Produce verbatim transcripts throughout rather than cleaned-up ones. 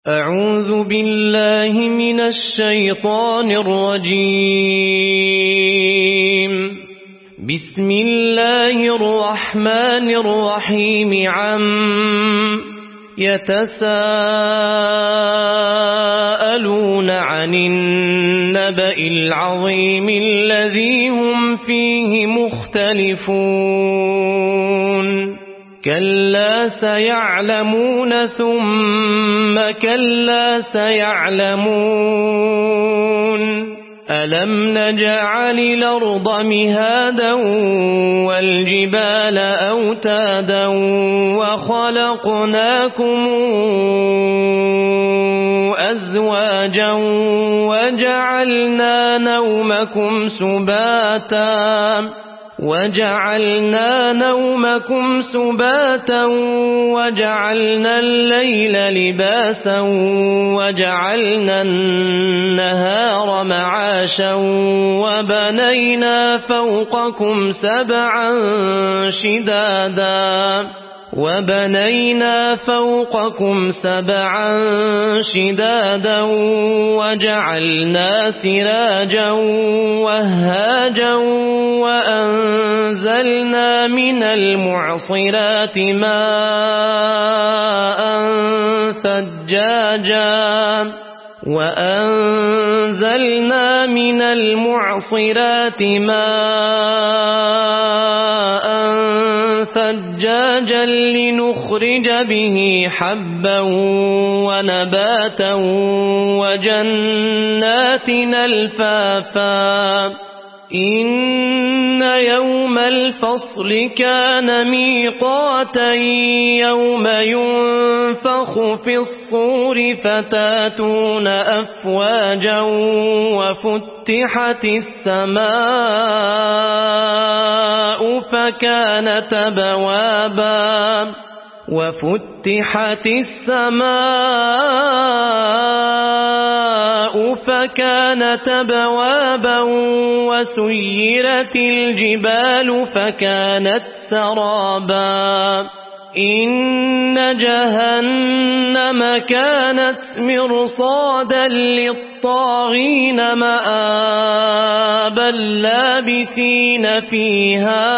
أعوذ بالله من الشيطان الرجيم. بسم الله الرحمن الرحيم. عم يتساءلون عن النبأ العظيم الذي هم فيه مختلفون. كلا سيعلمون ثم كلا سيعلمون. ألم نجعل الأرض مهادا والجبال أوتادا وخلقناكم أزواجا وجعلنا نومكم سباتا وجعلنا نومكم سباتا وجعلنا الليل لباسا وجعلنا النهار معاشا وبنينا فوقكم سبعا شدادا وبنينا فوقكم سبعا شدادا وجعلنا سراجا وهاجا وأنزلنا من المعصرات ماء ثجاجا وأنزلنا من المعصرات ماء ثجاجا لنخرج به حبا ونباتا وجنات ألفافا. إن يوم الفصل كان ميقاتا يوم ينفخ في الصور فتاتون أفواجا وفتحت السماء فكانت أبوابا وفتحت السماء فكانت أبوابا وسيرت الجبال فكانت سرابا. إن جهنم كانت مرصادا للطاغين مآبا لابثين فيها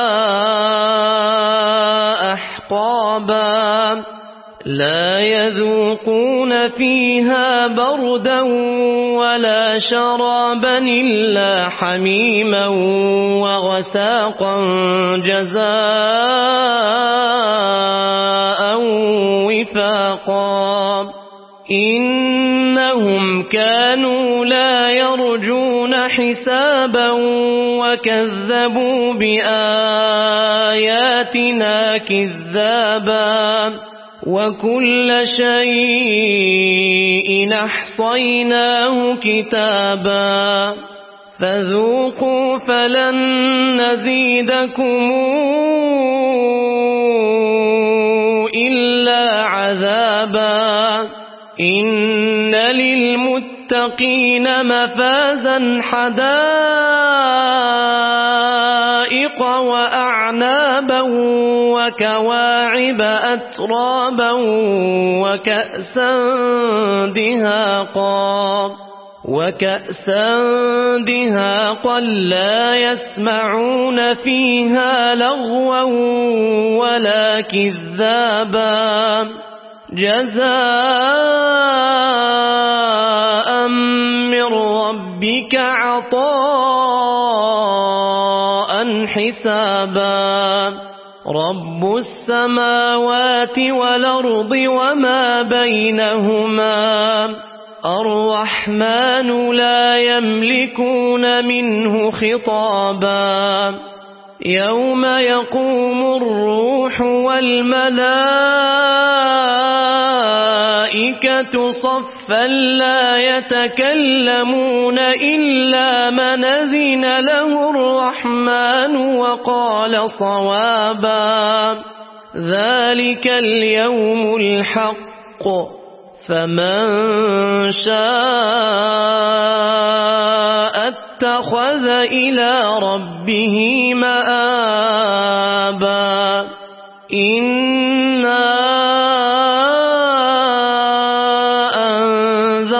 أحقابا لا يذوقون فيها بردا ولا شرابا إلا حميما وغساقا جزاء وفاقا. إنهم كانوا لا يرجون حسابا وكذبوا بآياتنا كذابا وكل شيء أحصيناه كتابا. فذوقوا فلن نزيدكم إلا عذابا. إن للمتقين مفازا حدائق وأعنابا وكواعب أترابا وكأسا دهاقا وكأسا دهاقا لا يسمعون فيها لغوا ولا كذابا. جزاء من ربك عطاء حسابا. رب السماوات والأرض وما بينهما الرحمن لا يملكون منه خطابا. يوم يقوم الروح والملائكة صفا لا يتكلمون إلا من أذن له الرحمن وقال صوابا. ذلك اليوم الحق فمن شاء اتخذ إلى ربه مآبا. إنا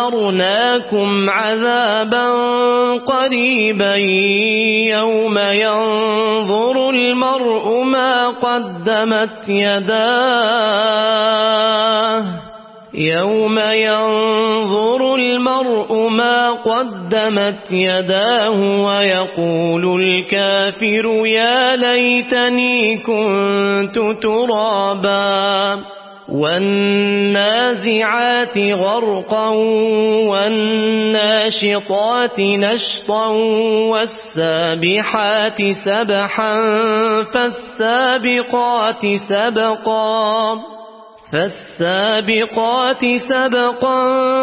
أنذرناكم عذابا قريبا يوم ينظر المرء ما قدمت يداه يوم ينظر المرء ما قدمت يداه ويقول الكافر يا ليتني كنت ترابا والنازعات غرقا والناشطات نشطا والسابحات سبحا فالسابقات سبقا فالسابقات سبقا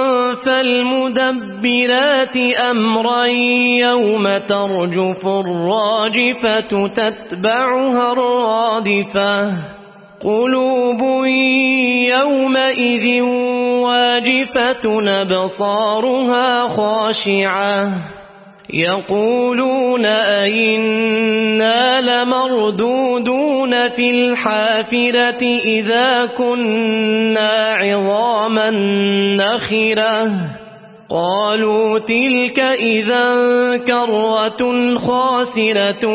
فالمدبرات أمرا يوم ترجف الراجفة تتبعها الرادفة قلوب يومئذ واجفة أبصارها خاشعة يقولون أئنا لمردودون في الحافرة إذا كنا عظاما نخرة قالوا تلك إذا كرة خاسرة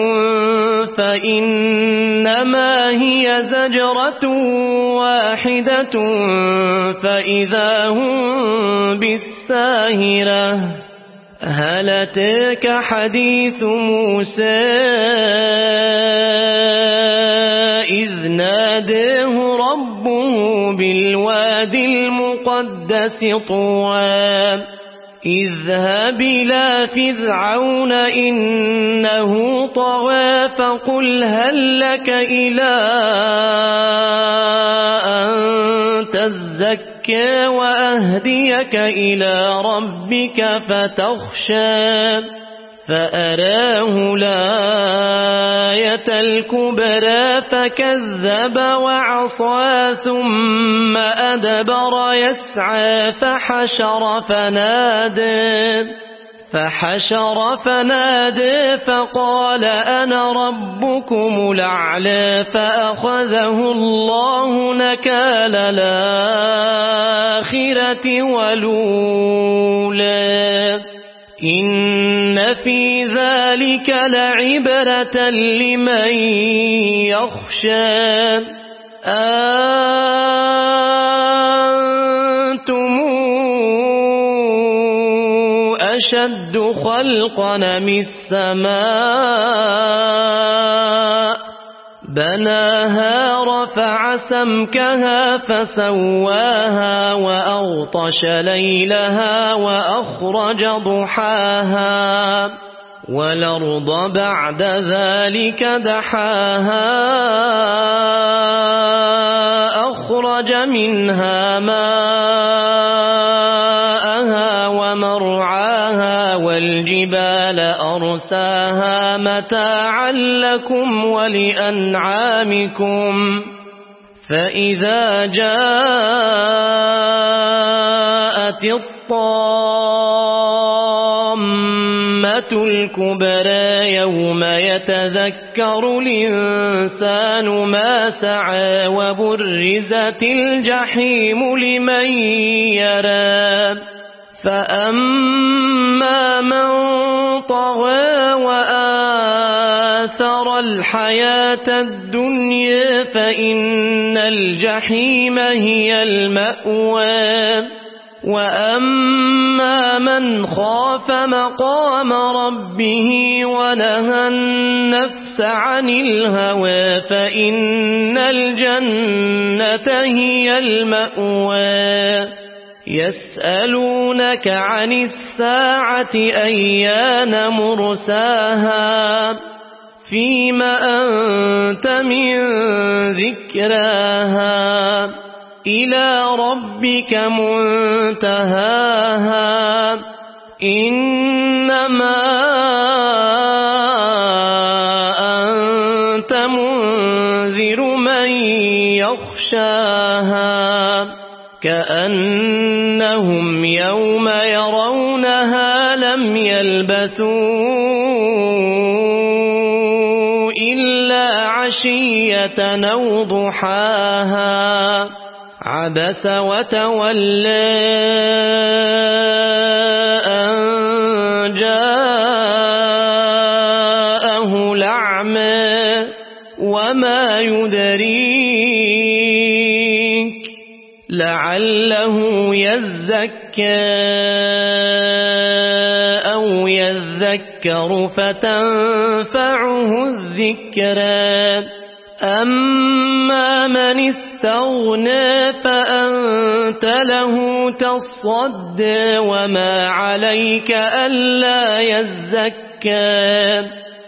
فإنما هي زجرة واحدة فإذا هم بالساهرة هل أتاك حديث موسى إذ ناداه ربه بالواد المقدس طوى اذهب إلى فرعون إنه طغى فقل هل لك إلى أن تزكى وأهديك إلى ربك فتخشى فأراه الآية الكبرى فكذب وعصى ثم أدبر يسعى فحشر فنادى فحشر فنادى فقال أنا ربكم الأعلى فأخذه الله نكال الآخرة والأولى إن في ذلك لعبرة لمن يخشى أنتم أشد خلقا من السماء بناها رفع سمكها فسواها وأغطش ليلها وأخرج ضحاها والأرض بعد ذلك دحاها أخرج منها ماءها ومرعاها والجبال أرساها متاعا لكم ولأنعامكم فإذا جاءت الطامة الكبرى يوم يتذكر الإنسان ما سعى وبرزت الجحيم لمن يرى فأما من طغى وآثر الحياة الدنيا فإن الجحيم هي المأوى وأما من خاف مقام ربه ونهى النفس عن الهوى فإن الجنة هي المأوى يسألونك عن الساعة أيان مرساها فيم أنت من ذكراها إلى ربك منتهاها إنما أنت منذر من يخشاها كأنهم يوم يرونها لم يلبثوا إلا عشية أو ضحاها عبس وتولى لعله يزكى أو يذكر فتنفعه الذكرى أما من استغنى فأنت له تصدى وما عليك ألا يزكى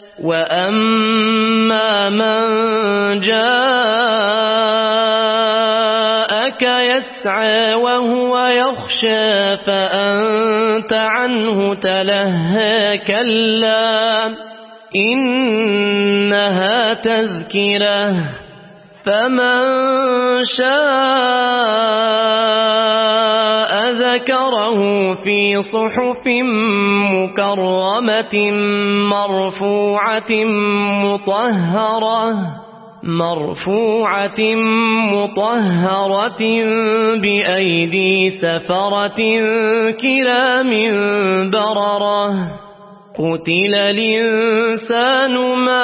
وأما من جاءك يسعى وهو يخشى فأنت عنه تلهى كلا إنها تذكرة فمن شاء ذكره في صحف مكرمة مرفوعة مطهرة مرفوعة مطهرة بأيدي سفرة كرام بررة قتل الإنسان ما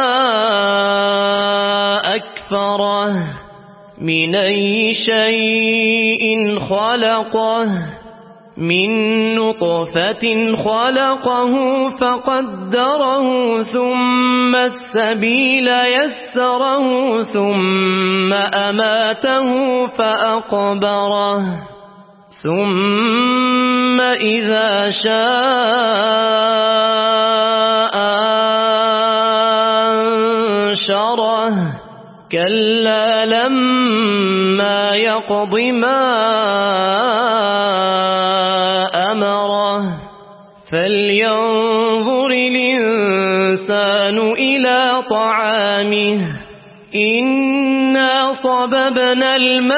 أكفره من أي شيء خلقه من نطفة خلقه فقدره ثم السبيل يسره ثم أماته فأقبره ثم إذا شاء أنشره كلا لما يقض ما أمره فلينظر الإنسان إلى طعامه إنا صببنا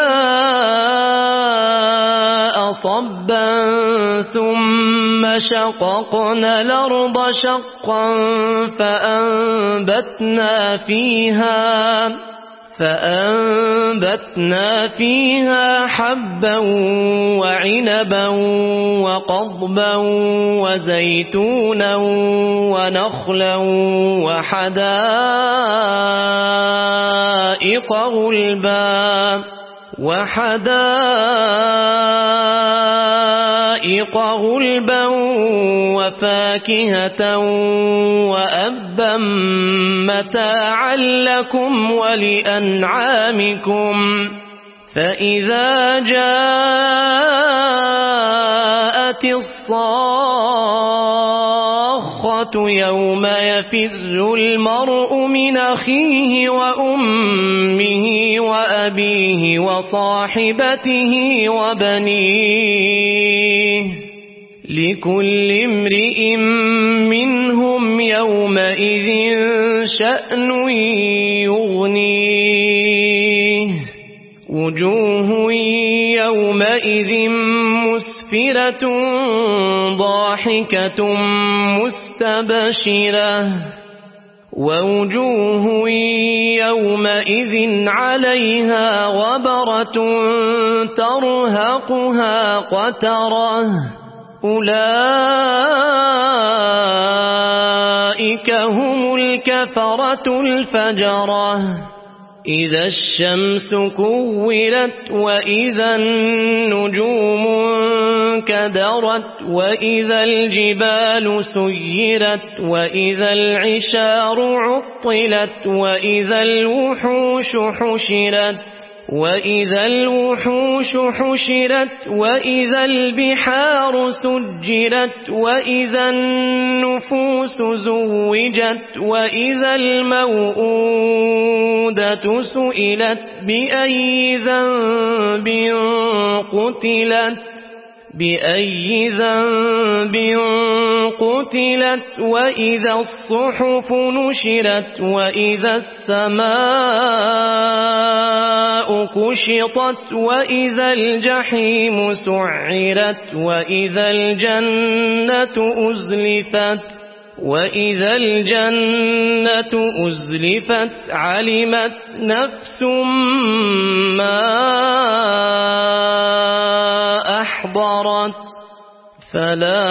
الماء صبا ثم شققنا الأرض شقا فأنبتنا فيها فأنبتنا فيها حبا وعنبا وقضبا وزيتونا ونخلا وحدائق غلبا وحدائق غلبا وفاكهة وأبا متاعا لكم ولأنعامكم فإذا جاءت الصاخة يوم يفر المرء من أخيه وأمه وأبيه وصاحبته وبنيه لكل امرئ منهم يومئذ شأن يغنيه وجوه يومئذ مسفرة ضاحكة مستبشرة ووجوه يومئذ عليها غبرة ترهقها قترة أولئك هم الكفرة الفجرة إذا الشمس كورت وإذا النجوم انكدرت وإذا الجبال سيرت وإذا العشار عطلت وإذا الوحوش حشرت وإذا الوحوش حشرت وإذا البحار سجرت وإذا النفوس زوجت وإذا الموءودة سئلت بأي ذنب قتلت بأي ذنب قتلت وإذا الصحف نشرت وإذا السماء كشطت وإذا الجحيم سعرت وإذا الجنة أزلفت وإذا الجنة أزلفت علمت نفس ما أحضرت فلا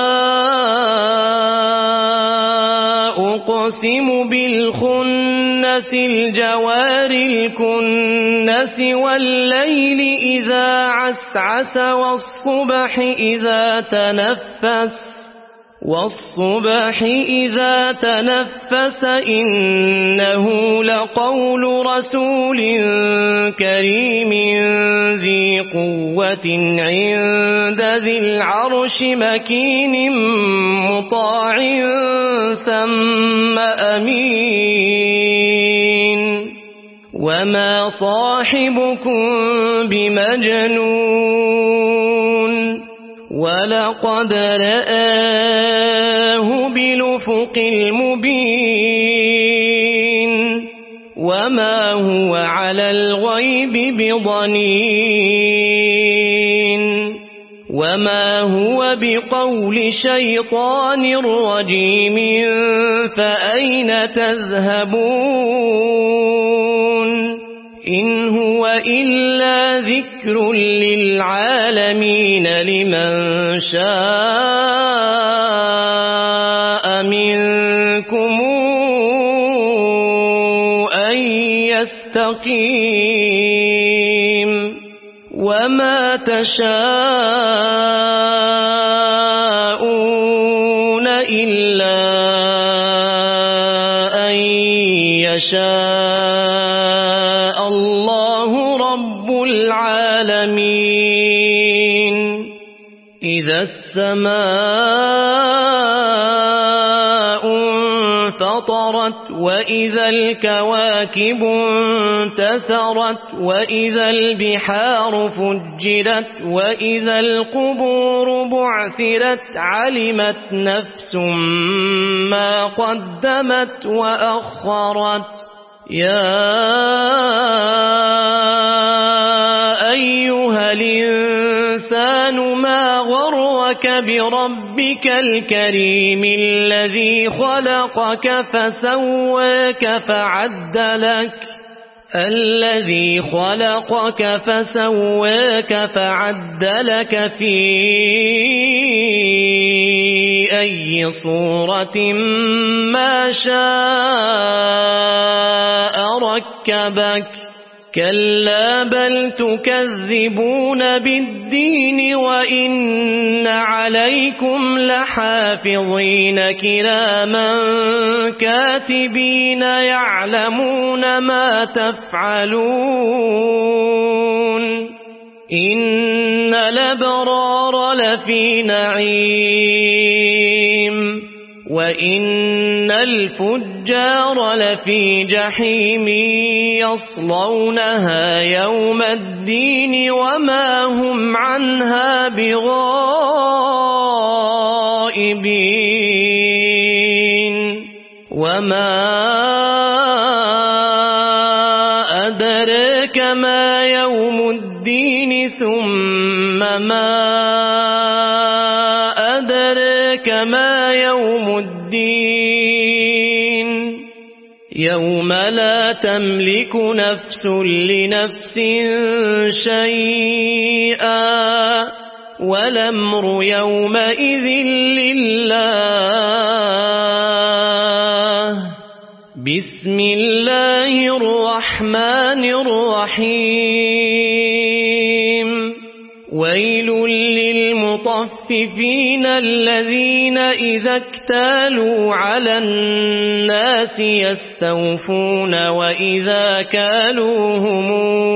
أقسم بالخنس الناس الجوار الكنس والليل إذا عسعس والصبح إذا تنفس والصبح إذا تنفس إنه لقول رسول كريم ذي قوة عند ذي العرش مكين مطاع ثم أمين وما صاحبكم بمجنون ولقد رآه بالأفق المبين وما هو على الغيب بضنين وما هو بقول شيطان رجيم فأين تذهبون إن هو إلا ذكر للعالمين لمن شاء منكم أن يستقيم وما تشاءون إلا أن يشاء الله رب العالمين إذا السماء انفطرت وإذا الكواكب انتثرت وإذا البحار فجرت وإذا القبور بعثرت علمت نفس ما قدمت وأخرت يا أيها الإنسان ما غرك بربك الكريم الذي خلقك فسواك فعدلك الذي خلقك فسواك فعدلك في أي صورة ما شاء ركبك كلا بل تكذبون بالدين وإن عليكم لحافظين كراما كاتبين يعلمون ما تفعلون إن الأبرار لفي نعيم وإن الفجار لفي جحيم يصلونها يوم الدين وما هم عنها بغائبين وما أدريك ما يوم الدين ثم ما أدريك ما يوم الدين يوم لا تملك نفس لنفس شيئا والأمر يومئذ لله بسم الله الرحمن الرحيم ويل للمطففين الذين إذا اكتالوا على الناس يستوفون وإذا كالوهم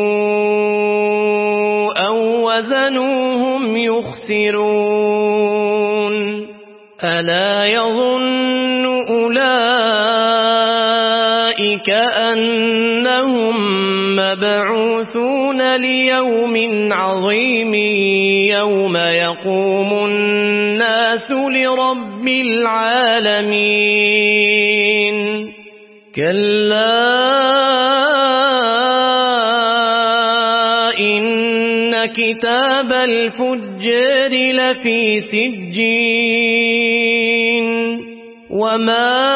أو وزنوهم يخسرون ألا يظن أولئك أنهم مبعوثون ليوم عظيم يوم يقوم الناس لرب العالمين كلا إن كتاب الفجار لفي سجين وما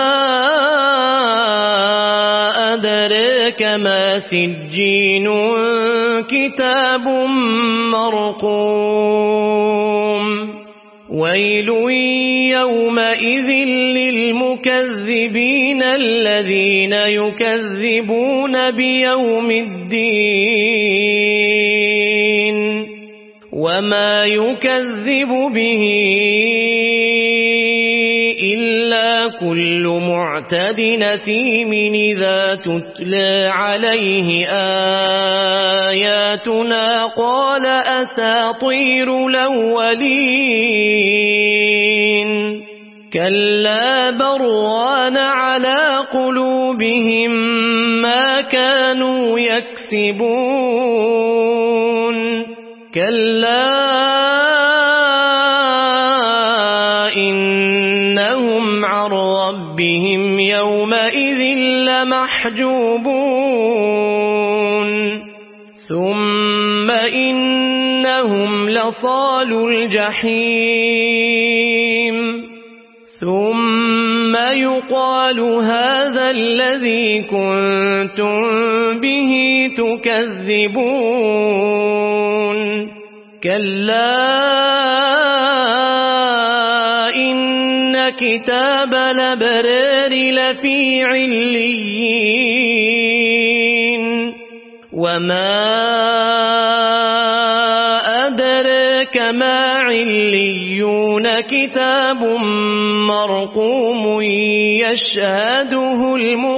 أدريك ما سجين كتاب مرقوم ويل يومئذ للمكذبين الذين يكذبون بيوم الدين وما يكذب به إلا كل معتد أثيم إذا تتلى عليه آياتنا قال أساطير الأولين كلا بران على قلوبهم ما كانوا يكسبون كلا إنهم عن ربهم يومئذ لمحجوبون ثم إنهم لصالو الجحيم ثم يقال هذا الذي كنتم به تكذبون كلا إن كتاب الأبرار لفي عليين وما أدراك ما عليون كتاب مرقوم يشهده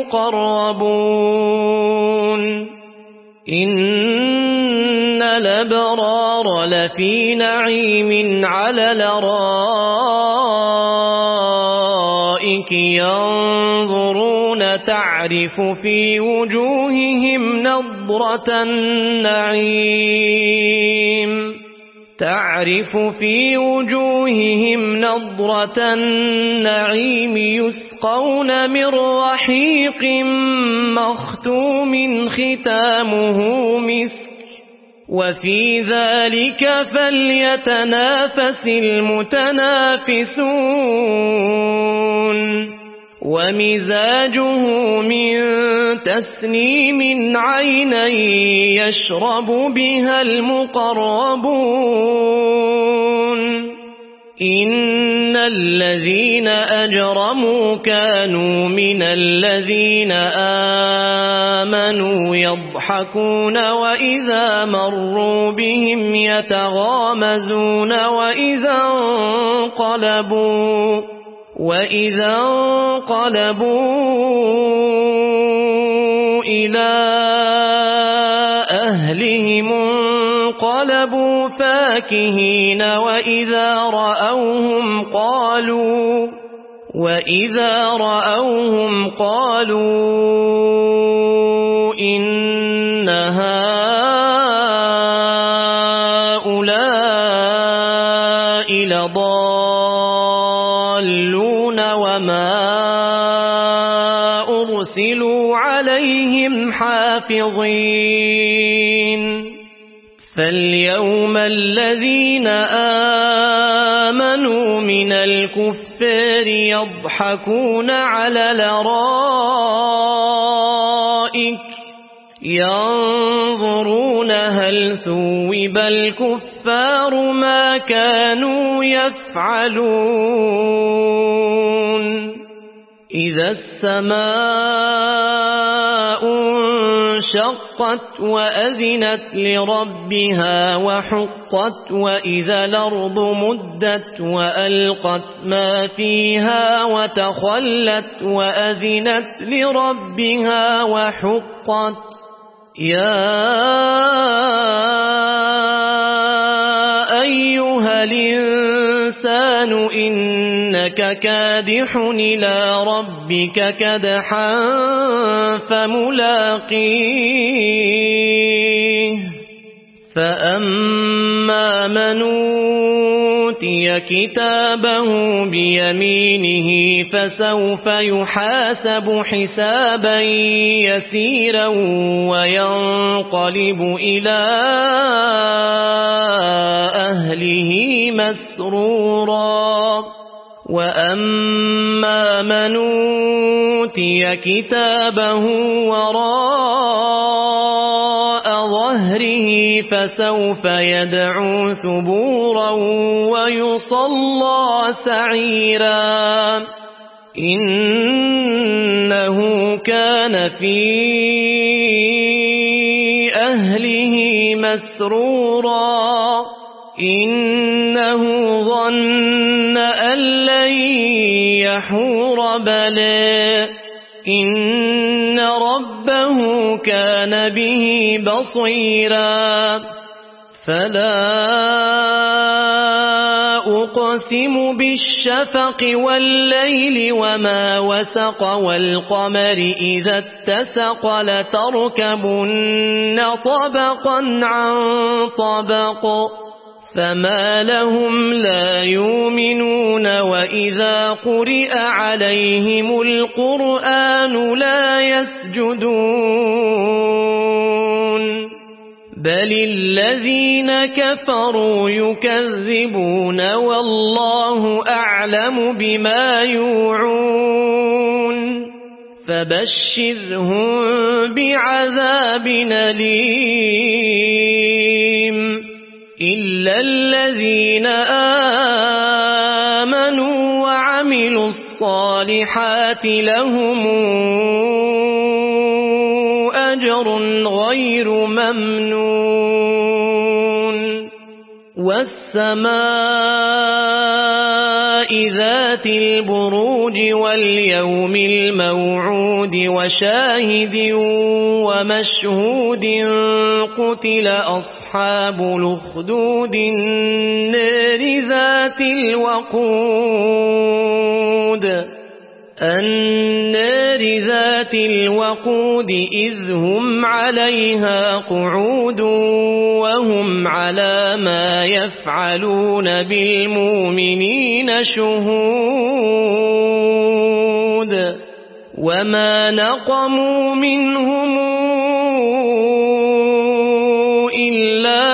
المقربون إن الأبرار لفي نعيم على الأرائك ينظرون تعرف في وجوههم نضرة النعيم تعرف في وجوههم نضرة النعيم يسقون من رحيق مختوم ختامه مسك وفي ذلك فليتنافس المتنافسون ومزاجه من تسنيم عينا يشرب بها المقربون إن الذين أجرموا كانوا من الذين آمنوا يضحكون وإذا مروا بهم يتغامزون وإذا انقلبوا وإذا انقلبوا إلى أهلهم انقلبوا فاكهين وإذا رأوهم قالوا وإذا رأوهم قالوا إن هؤلاء لضالون وما أرسلوا عليهم حافظين فاليوم الذين آمنوا من الكفار يضحكون على الأرائك ينظرون هل ثوب الكفار ما كانوا يفعلون إذا السماء انشقت وأذنت لربها وحقت وإذا الأرض مدت وألقت ما فيها وتخلت وأذنت لربها وحقت يا أيها الإنسان إنك كادح إلى ربك كدحا فملاقيه فأما من أوتي كتابه بيمينه فسوف يحاسب حسابا يسيرا وينقلب إلى أهله مسرورا وأما من أوتي كتابه وراء ظهره ظهره فسوف يدعو ثبورا ويصلى سعيرا إنه كان في أهله مسرورا إنه ظن أن لن يحور بلى إن ربه كان به بصيرا فلا أقسم بالشفق والليل وما وسق والقمر إذا اتسق لتركبن طبقا عن طبق فما لهم لا يؤمنون وإذا قرئ عليهم القرآن لا يسجدون بل الذين كفروا يكذبون والله أعلم بما يوعون فبشرهم بعذاب أليم إلا الذين آمنوا وعملوا الصالحات لهم أجر غير ممنون والسماء ذات البروج واليوم الموعود وشاهد ومشهود قتل أصحاب الأخدود النار ذات الوقود النار ذات الوقود إذ هم عليها قعود وهم على ما يفعلون بالمؤمنين شهود وما نقموا منهم إلا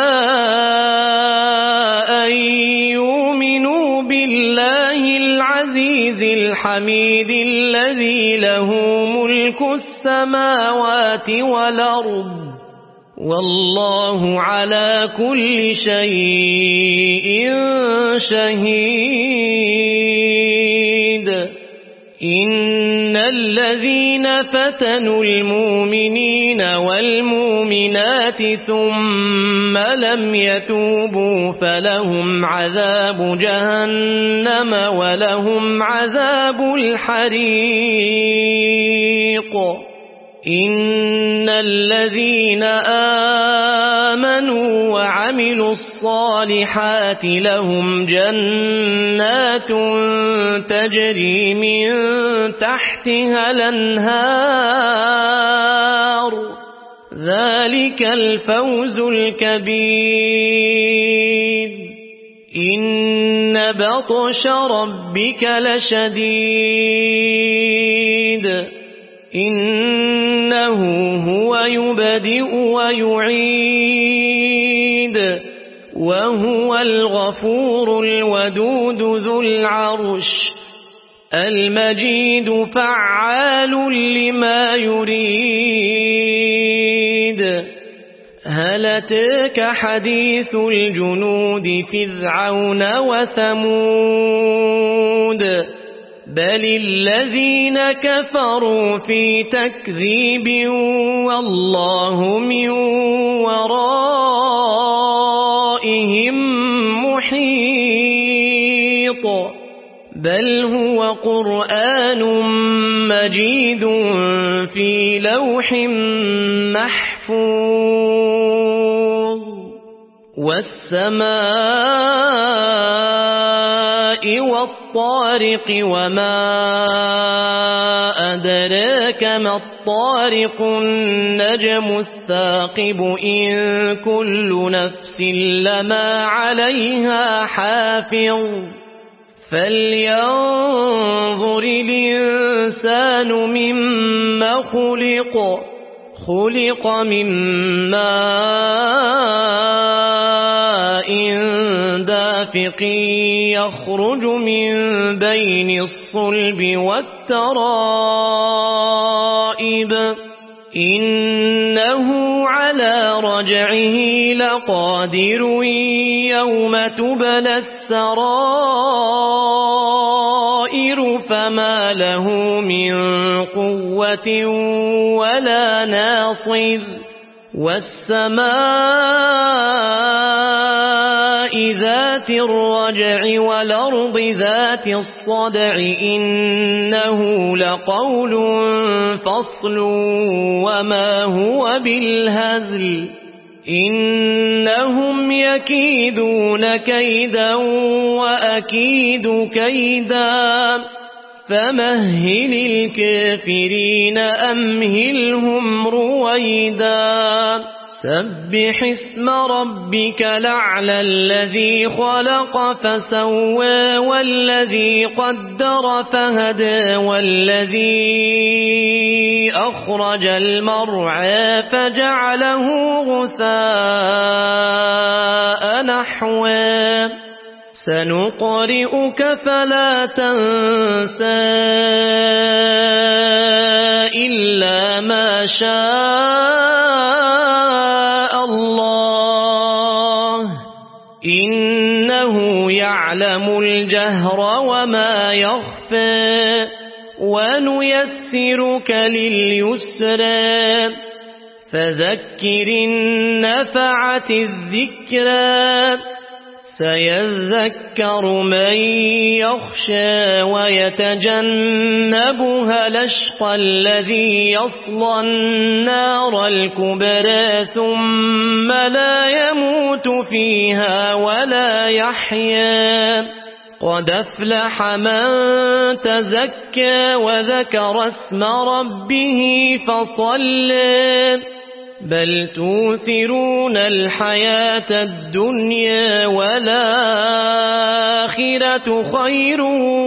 أن يؤمنوا بالله العزيز الحميد الذي له ملك السماوات والأرض والله على كل شيء شهيد إن الذين فتنوا المؤمنين والمؤمنات ثم لم يتوبوا فلهم عذاب جهنم ولهم عذاب الحريق إن الذين آمنوا وعملوا الصالحات لهم جنات تجري من تحتها الأنهار ذلك الفوز الكبير إن بطش ربك لشديد إنه هو يبدئ ويعيد وهو الغفور الودود ذو العرش المجيد فعال لما يريد هل أتاك حديث الجنود فرعون وثمود بل الذين كفروا في تكذيب والله من ورائهم محيط بل هو قرآن مجيد في لوح محفوظ والسماء والطارق وما أدراك ما الطارق النجم الثاقب إن كل نفس لما عليها حافظ فلينظر الإنسان مما خلق خلق من ماء دافق يخرج من بين الصلب والترائب إنه على رجعه لقادر يوم تبلى السرائر فما له من قوة ولا ناصر والسماء ذات الرجع والأرض ذات الصدع إنه لقول فصل وما هو بالهزل إنهم يكيدون كيدا وأكيد كيدا فمهل الكافرين أمهلهم رويدا سبح اسم ربك الأعلى الذي خلق فسوى والذي قدر فهدى والذي أخرج المرعى فجعله غثاء نحوا سنقرئك فلا تنسى إلا ما شاء الله إنه يعلم الجهر وما يخفى ونيسرك لليسرى فذكر النفعة الذكرى سيذكر من يخشى ويتجنبها الأشقى الذي يصلى النار الكبرى ثم لا يموت فيها ولا يحيا قد أفلح من تزكى وذكر اسم ربه فصلى بل توثرون الحياة الدنيا والآخرة خير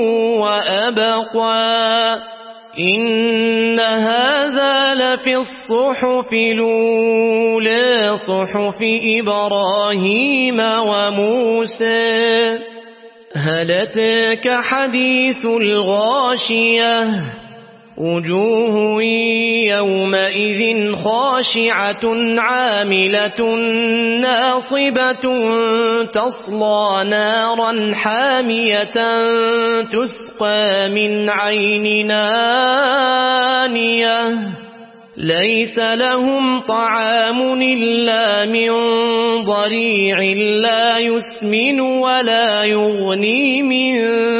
وأبقى إن هذا لفي الصحف الأولى صحف إبراهيم وموسى هل أتاك حديث الغاشية وجوه يومئذ خاشعة عاملة ناصبة تصلى نارا حامية تسقى من عين آنية ليس لهم طعام إلا من ضريع لا يسمن ولا يغني من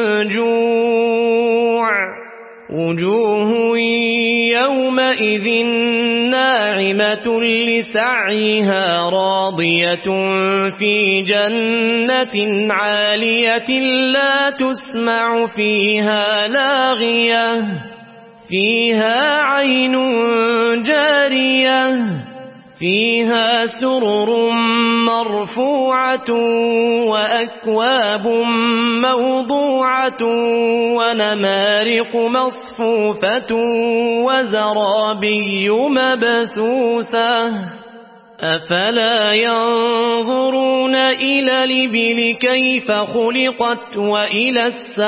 جوع وجوه يومئذ ناعمة لسعيها راضية في جنة عالية لا تسمع فيها لاغية فيها عين جارية فيها سرر مرفوعة وأكواب موضوعة ونمارق مصفوفة وزرابي مبثوثة أفلا ينظرون إلى الإبل كيف خلقت وإلى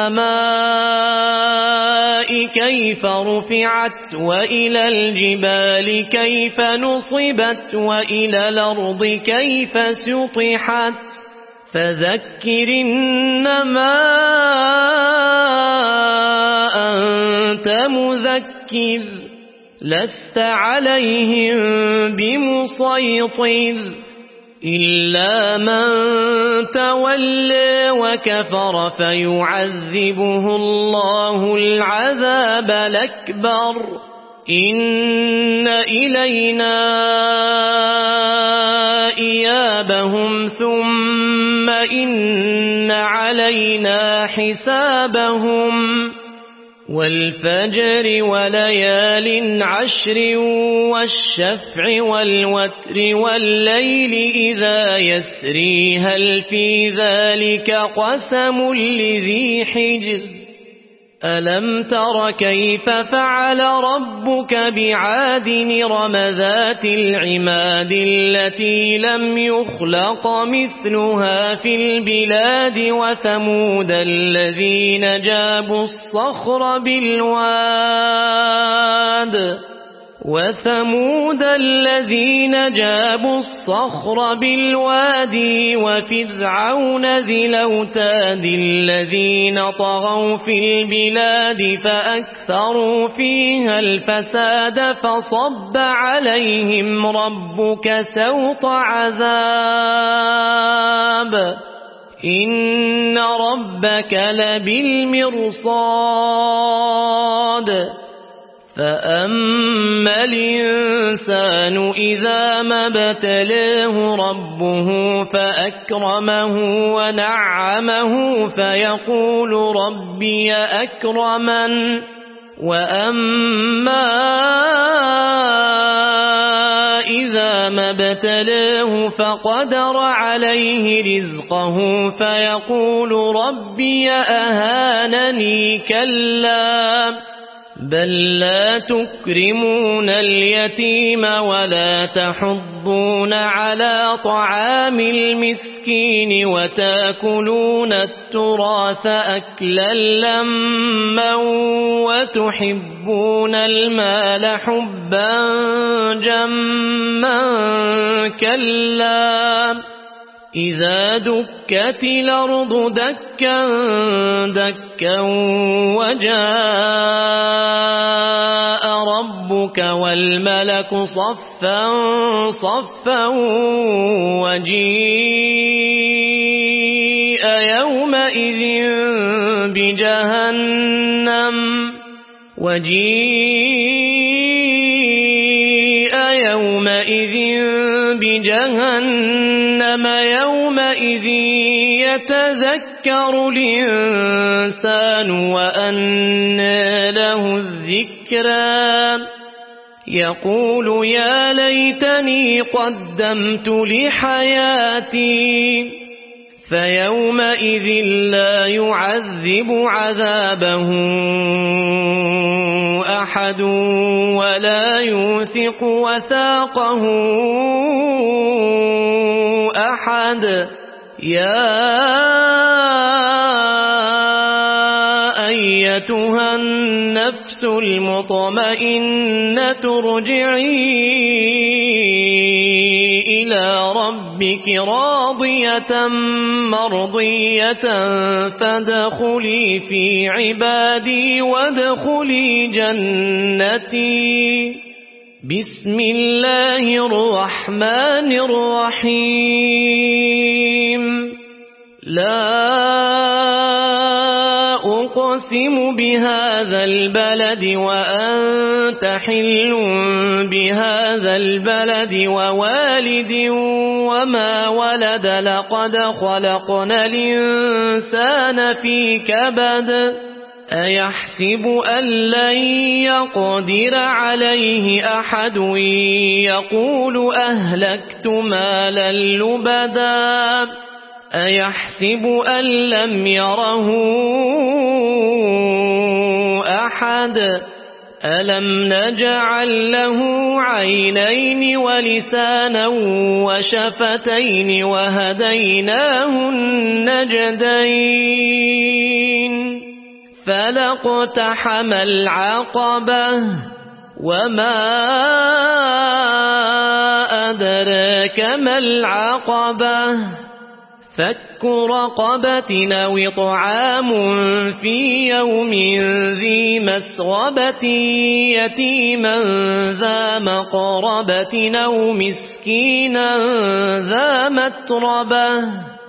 السماء كيف رفعت وإلى الجبال كيف نصبت وإلى الأرض كيف سطحت فذكر إنما أنت مذكر لست عليهم بمسيطر إلا من تولى وكفر فيعذبه الله العذاب الأكبر إن إلينا إيابهم ثم إن علينا حسابهم والفجر وليال عشر والشفع والوتر والليل إذا يسري هل في ذلك قسم لذي حجر ألم تر كيف فعل ربك بعاد إرم ذات العماد التي لم يخلق مثلها في البلاد وثمود الذين جابوا الصخر بالواد وثمود الذين جابوا الصخر بالوادي وفرعون ذي الأوتاد الذين طغوا في البلاد فأكثروا فيها الفساد فصب عليهم ربك سوط عذاب إن ربك لبالمرصاد فأما الإنسان إذا ما ابتلاه ربه فأكرمه ونعمه فيقول ربي أكرمن وأما إذا ما ابتلاه فقدر عليه رزقه فيقول ربي أهانني كلا بل لا تكرمون اليتيم ولا تحضون على طعام المسكين وتاكلون التراث أكلا لما وتحبون المال حبا جما كلا إذا دكت الأرض دكا دكا وجاء ربك والملك صفا صفا وجيء يومئذ بجهنم وجيء يومئذ بجهنم يومئذ يتذكر الإنسان وأنى له الذكرى يقول يا ليتني قدمت لحياتي فيومئذ لا يعذب عذابه أحد ولا يوثق وثاقه أحد يا أيتها النفس المطمئنة ارجعي إلى ربك راضية مرضية فادخلي في عبادي وادخلي جنتي بسم الله الرحمن الرحيم لا أقسم بهذا البلد وأنت حل بهذا البلد ووالد وما ولد لقد خلقنا الإنسان في كبد أيحسب أن لن يقدر عليه أحد يقول أهلكت مالا لبدا أيحسب أن لم يره أحد ألم نجعل له عينين ولسانا وشفتين وهديناه النجدين فلاقتحم العقبة وما أدراك ما العقبة فك رقبة أو إطعام في يوم ذي مسغبة يتيما ذا مقربة أو مسكينا ذا متربة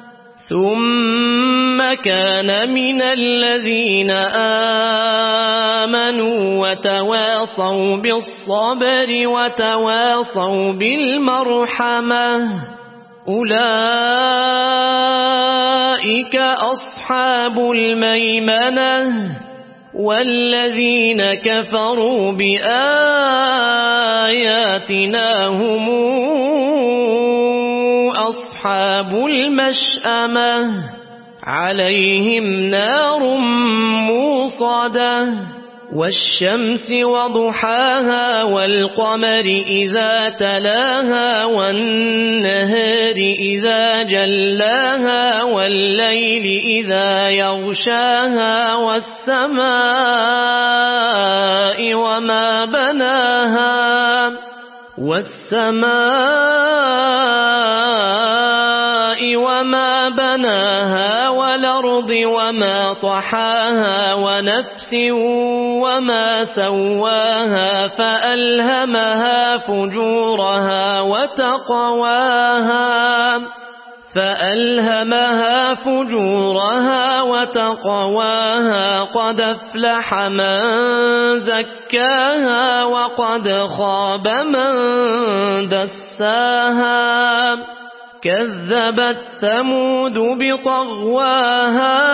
ثم كان من الذين آمنوا وتواصوا بالصبر وتواصوا بالمرحمة أولئك أصحاب الميمنة والذين كفروا بآياتنا هم أصحاب المشأمة عليهم نار موصدة والشمس وضحاها والقمر إذا تلاها والنهار إذا جلاها والليل إذا يغشاها والسماء وما بناها والسماء وما بناها والأرض وما طحاها ونفس وما سواها فألهمها فجورها وتقواها فألهمها فجورها وتقواها قد أفلح من زكاها وقد خاب من دساها كذبت ثمود بطغواها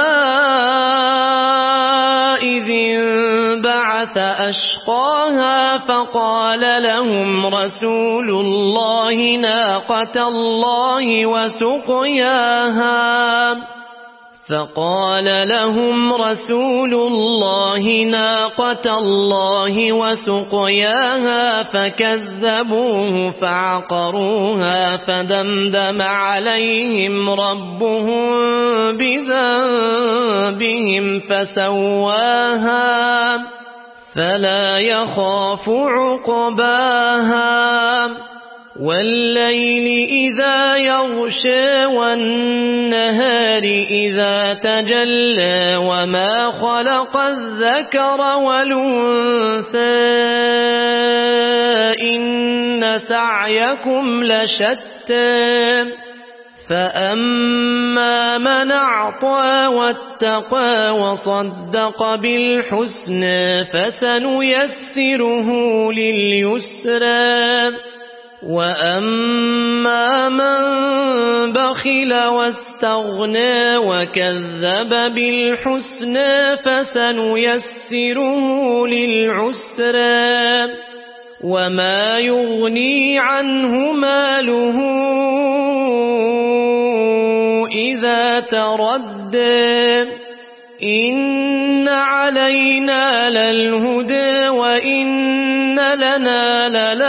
إذ انبعث أشقاها فقال لهم رسول الله ناقة الله وسقياها فقال لهم رسول الله ناقة الله وسقياها فكذبوه فعقروها فدمدم عليهم ربهم بذنبهم فسواها فلا يخاف عقباها والليل إذا يغشى والنهار إذا تجلى وما خلق الذكر والأنثى إن سعيكم لشتى فأما من أعطى واتقى وصدق بالحسنى فسنيسره لليسرى وأما من بخل واستغنى وكذب بالحسنى فسنيسره للعسرى وما يغني عنه ماله إذا تردى إن علينا للهدى وإن لنا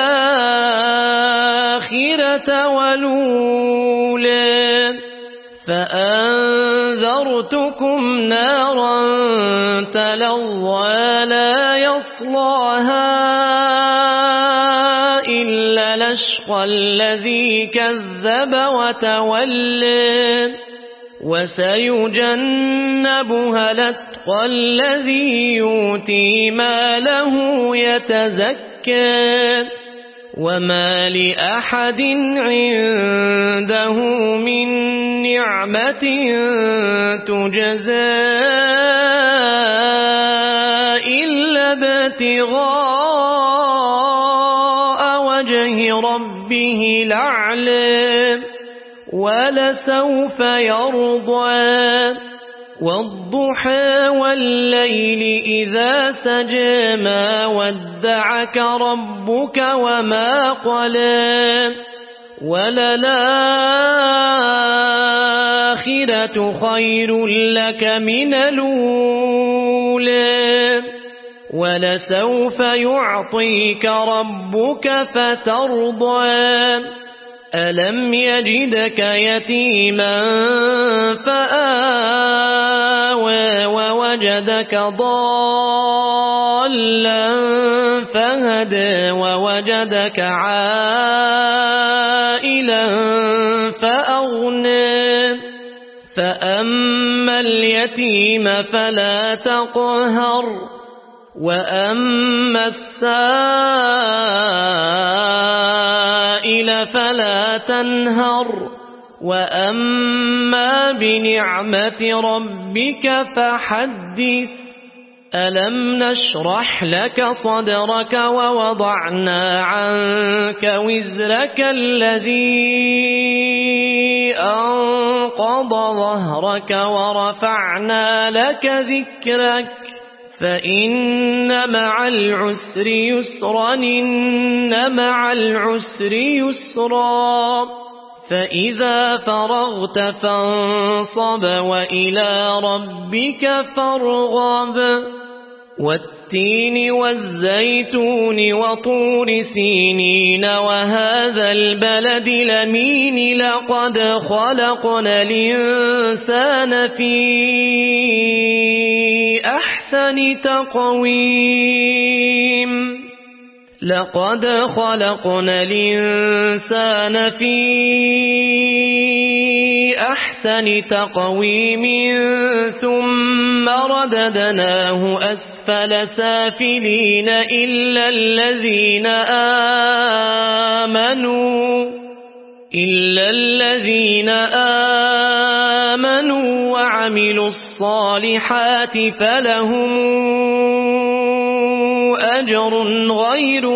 للآخرة والأولى فأنذرتكم نارا تلظى لا يصلاها إلا الأشقى الذي كذب وتولى وسيجنبها الأتقى الذي يؤتي ماله يتزكى وما لأحد عنده من نعمة تجزى إلا ابتغاء وجه ربه الأعلى ولسوف يرضى والضحى والليل إذا سجى ما ودعك ربك وما قلى وللآخرة خير لك من الأولى ولسوف يعطيك ربك فترضى ألم يجدك يتيما فآوى ووجدك ضالا فهدى ووجدك عائلا فأغنى فأما اليتيم فلا تقهر وأما السائل فلا تنهر وأما بنعمة ربك فحدث ألم نشرح لك صدرك ووضعنا عنك وزرك الذي أنقض ظهرك ورفعنا لك ذكرك فإن مع العسر يسرا إن مع العسر يسرا فإذا فرغت فانصب وإلى ربك فارغب والتين والزيتون وطور سينين وهذا البلد الأمين لقد خلقنا الإنسان في أحسن تقويم لقد خلقنا الإنسان في أحسن تقويم ثم رددناه أسفل سافلين إلا الذين آمنوا إلا الذين آمنوا وعملوا الصالحات فلهم أجر غير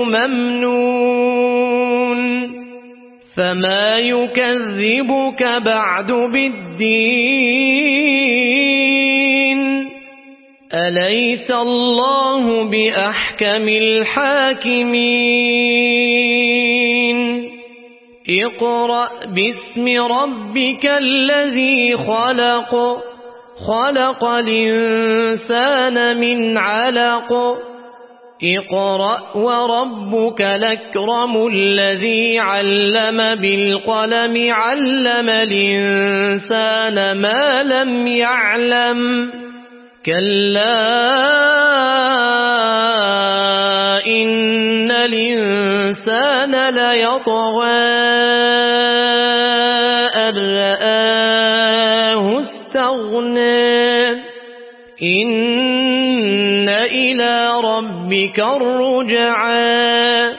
ممنون فما يكذبك بعد بالدين أليس الله بأحكم الحاكمين اقرأ باسم ربك الذي خلق خلق الإنسان من علق اقرأ وربك الأكرم الذي علم بالقلم علم الإنسان ما لم يعلم كلا إن الإنسان ليطغى أن رآه استغنى إن إلى ربك الرجعى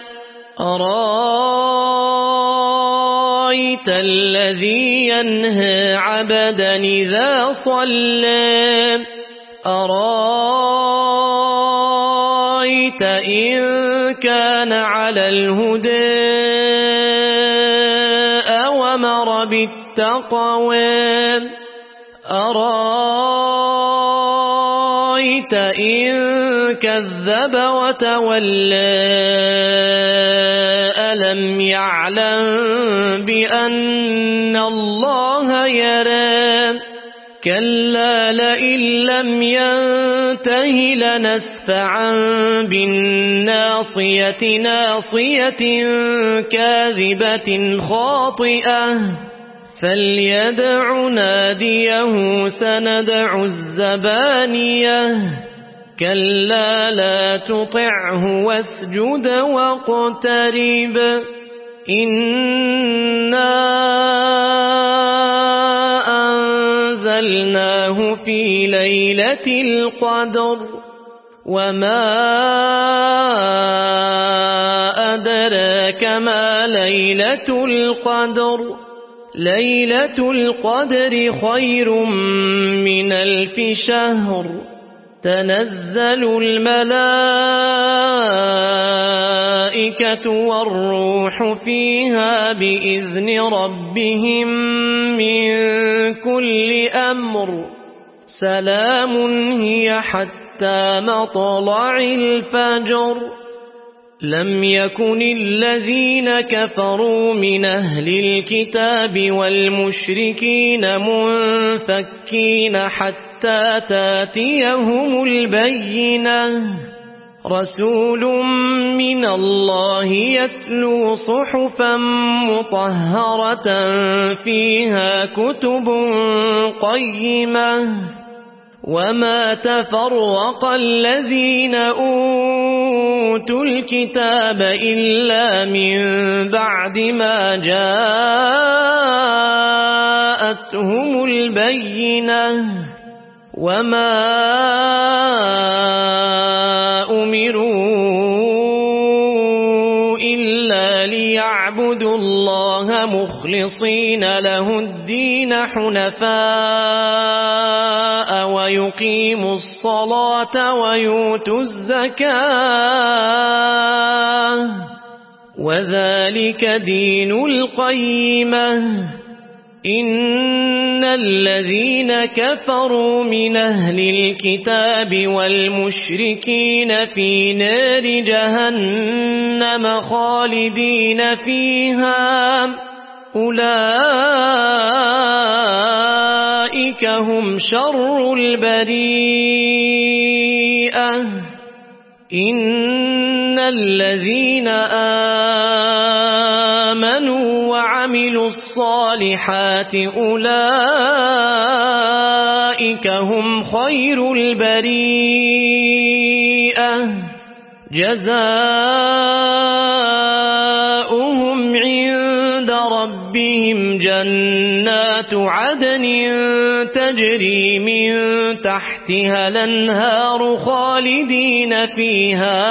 أرأيت الذي ينهى عبدا إذا صلى أرأيت إن كان على الهدى أومر بالتقوى أرأيت إن كذب وتولى ألم يعلم بأن الله يرى كلا لئن لم ينته لنسفعا بالناصية ناصية كاذبة خاطئة فليدع ناديه سندع الزبانية كلا لا تطعه واسجد واقترب إنا أنزلناه في ليلة القدر وما أدراك ما ليلة القدر ليلة القدر خير من ألف شهر تنزل الملائكة والروح فيها بإذن ربهم من كل أمر سلام هي حتى مطلع الفجر لم يكن الذين كفروا من أهل الكتاب والمشركين منفكين حتى تاتيهم البينة رسول من الله يتلو صحفا مطهرة فيها كتب قيمة وما تفرق الذين أوتوا الكتاب إلا من بعد ما جاءتهم البينة وما أمروا إلا ليعبدوا الله مخلصين له الدين حنفاء ويقيموا الصلاة ويؤتوا الزكاة وذلك دين القيمة إن الذين كفروا من أهل الكتاب والمشركين في نار جهنم خالدين فيها أولئك هم شر البريئة إن الذين آمنوا وعملوا الصالحات أولئك هم خير البريئة جزاؤهم عند ربهم جنات عدن تجري من تحتها الأنهار خالدين فيها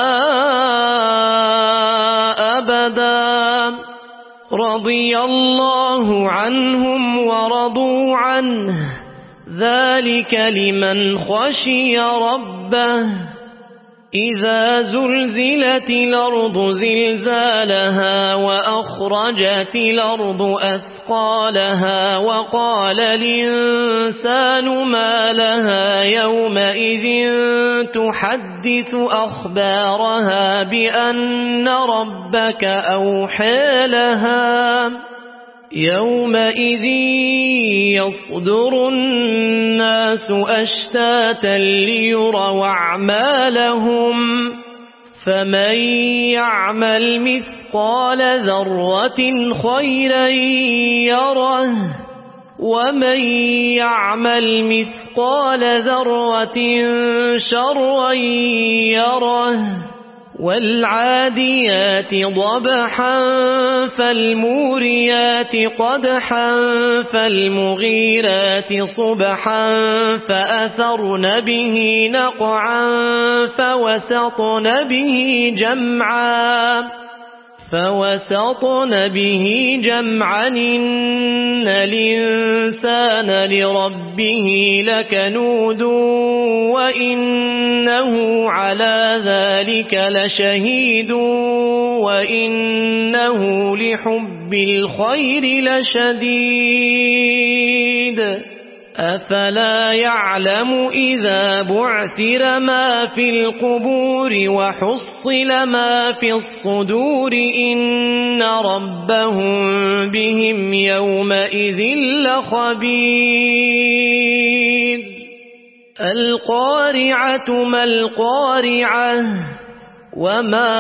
أبدا رضي الله عنهم ورضوا عنه ذلك لمن خشي ربه إذا زلزلت الأرض زلزالها وأخرجت الأرض أثقالها وقال الإنسان ما لها يومئذ تحدث أخبارها بأن ربك أوحى لها يومئذ يصدر الناس أشتاتا ليروا أعمالهم فمن يعمل مثقال ذرة خيرا يره ومن يعمل مثقال ذرة شرا يره والعاديات ضبحا فالموريات قدحا فالمغيرات صبحا فأثرن به نقعا فوسطن به جمعا فوسطن به جمعا إن الإنسان لربه لكنود وإنه على ذلك لشهيد وإنه لحب الخير لشديد أفلا يعلم إذا بعثر ما في القبور وحصل ما في الصدور إن ربهم بهم يومئذ لخبير القارعة ما القارعة وما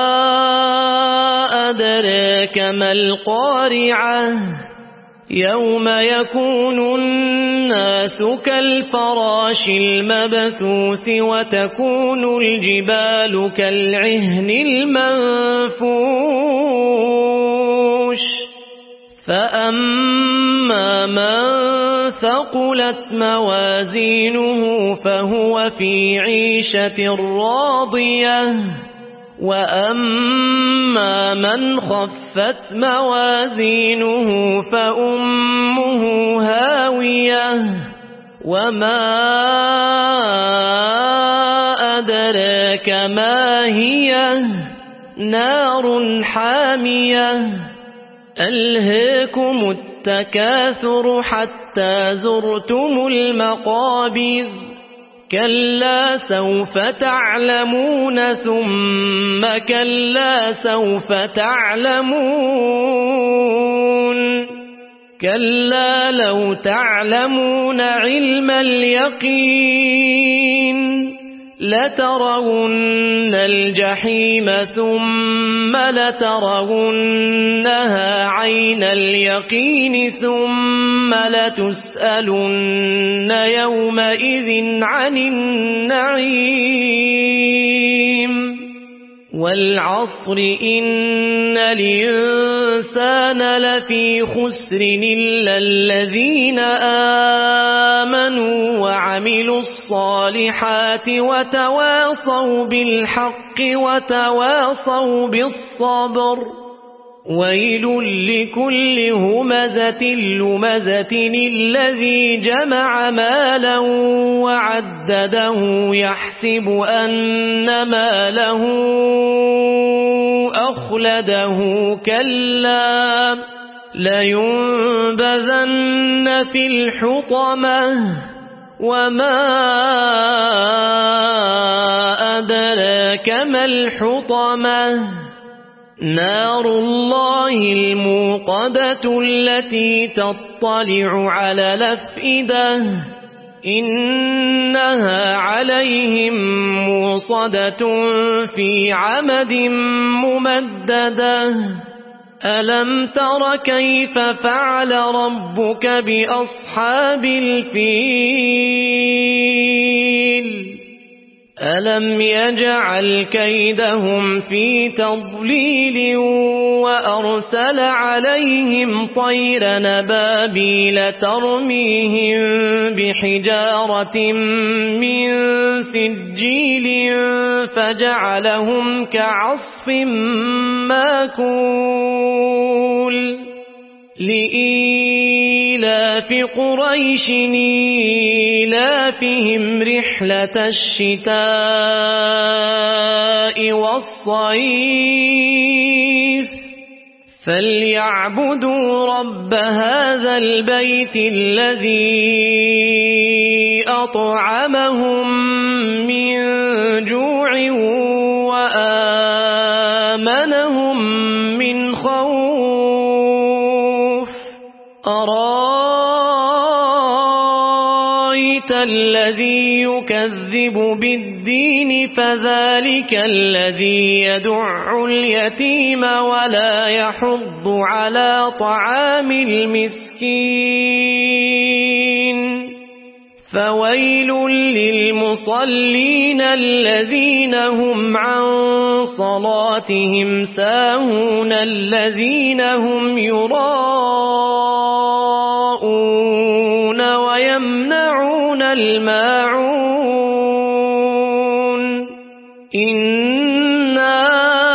أدراك ما القارعة يوم يكون الناس كالفراش المبثوث وتكون الجبال كالعهن المنفوش فأما من ثقلت موازينه فهو في عيشة راضية وأما من خفت موازينه فأمه هاوية وما أدراك ما هي نار حامية ألهاكم التكاثر حتى زرتم المقابر كلا سوف تعلمون ثم كلا سوف تعلمون كلا لو تعلمون علم اليقين لترون الجحيم ثم لترونها عين اليقين ثم لتسألن يومئذ عن النعيم والعصر إن الإنسان لفي خسر إلا الذين آمنوا وعملوا الصالحات وتواصوا بالحق وتواصوا بالصبر ويل لكل همزة لمزة الذي جمع مالا وعدده يحسب أن ماله أخلده كلا لينبذن في الحطمة وما أدراك ما الحطمة نار الله الموقدة التي تطلع على الأفئدة إنها عليهم موصدة في عمد ممددة ألم تر كيف فعل ربك بأصحاب الفيل ألم يجعل كيدهم في تضليل وأرسل عليهم طير نبابيل ترميهم بحجارة من سجيل فجعلهم كعصف ماكول لإيلاف قريش إيلافهم رحلة الشتاء والصيف فليعبدوا رب هذا البيت الذي أطعمهم من جوع وآمنهم من خوف أرايت الذي يكذب بالدين فذلك الذي يدع اليتيم ولا يحض على طعام المسكين فويل للمصلين الذين هم عن صلاتهم ساهون الذين هم يراءون ويمنعون الماعون إنا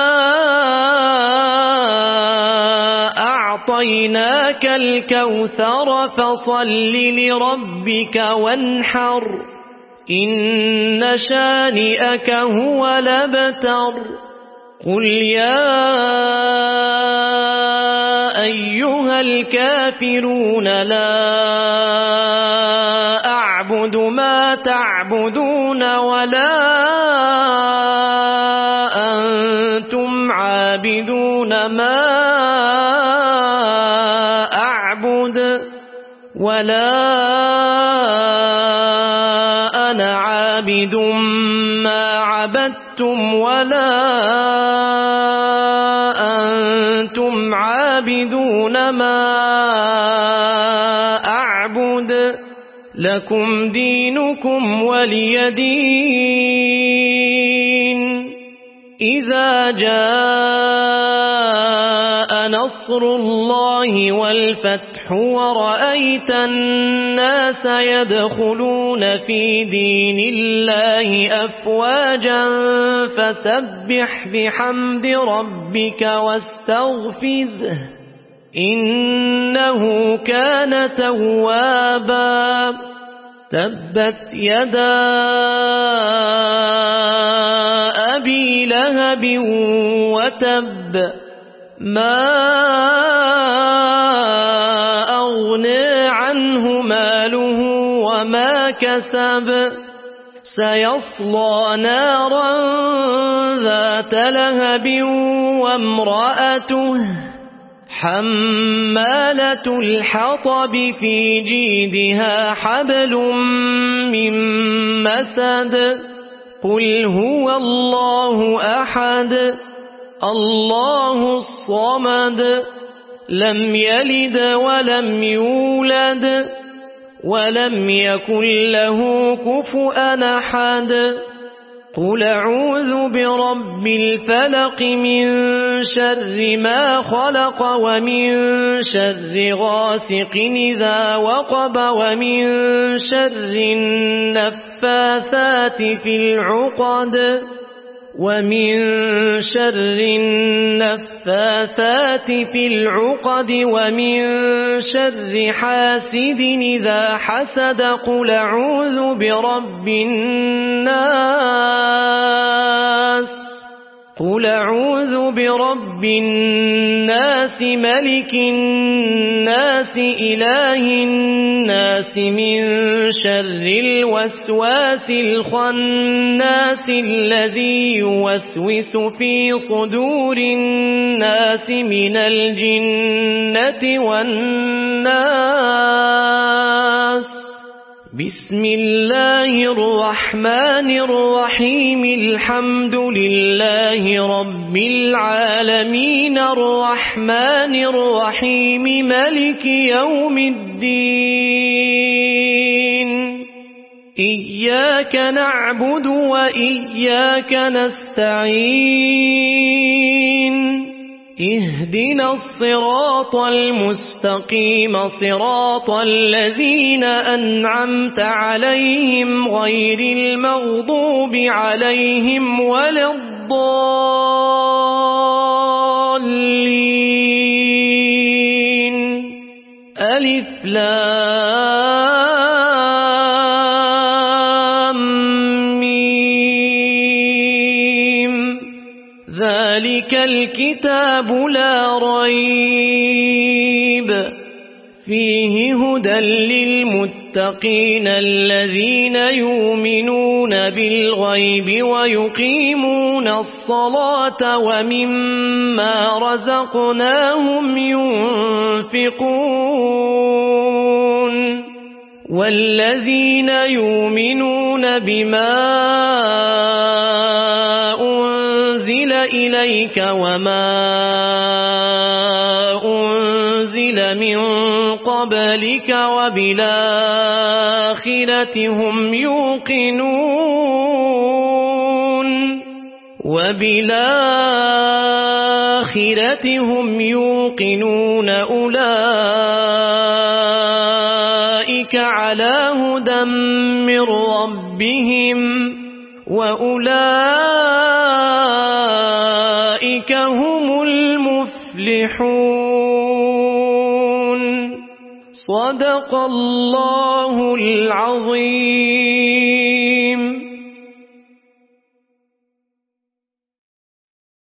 أعطيناك الكوثر فصل لربك وانحر إن شانئك هو الأبتر قل يا أيها الكافرون لا أعبد ما تعبدون ولا أنتم عابدون ما أعبد ولا أنا عابد ما عبدتم ولا أنتم عابدون ما أعبد لكم دينكم ولي دين إذا جاء نصر الله والفتح ورأيت الناس يدخلون في دين الله أفواجا فسبح بحمد ربك واستغفره إنه كان توابا تبت يدا أبي لهب وتب ما أغنى عنه ماله وما كسب سيصلى نارا ذات لهب وامرأته حمالة الحطب في جيدها حبل من مسد قل هو الله أحد الله الصمد لم يلد ولم يولد ولم يكن له كفؤا أحد قل أعوذ برب الفلق من شر ما خلق ومن شر غاسق إذا وقب ومن شر النفاثات في العقد ومن شر النفاثات في العقد ومن شر حاسد إذا حسد قل أعوذ برب الناس قل أعوذ برب الناس ملك الناس إله الناس من شر الوسواس الخناس الذي يوسوس في صدور الناس من الجنة والناس. بسم الله الرحمن الرحيم. الحمد لله رب العالمين الرحمن الرحيم مالك يوم الدين. إياك نعبد وإياك نستعين. اهدنا الصراط المستقيم صراط الذين أنعمت عليهم غير المغضوب عليهم ولا الضالين. ألف لام ميم. ذلك الكتاب لا ريب فيه هدى للمتقين الذين يؤمنون بالغيب ويقيمون الصلاة ومما رزقناهم ينفقون. والذين يؤمنون بما أنزل إليك وما أنزل من قبلك وبالآخرة هم يوقنون وبالآخرة هم يوقنون أولئك على هدى من ربهم وأولئك هم المفلحون. صدق الله العظيم.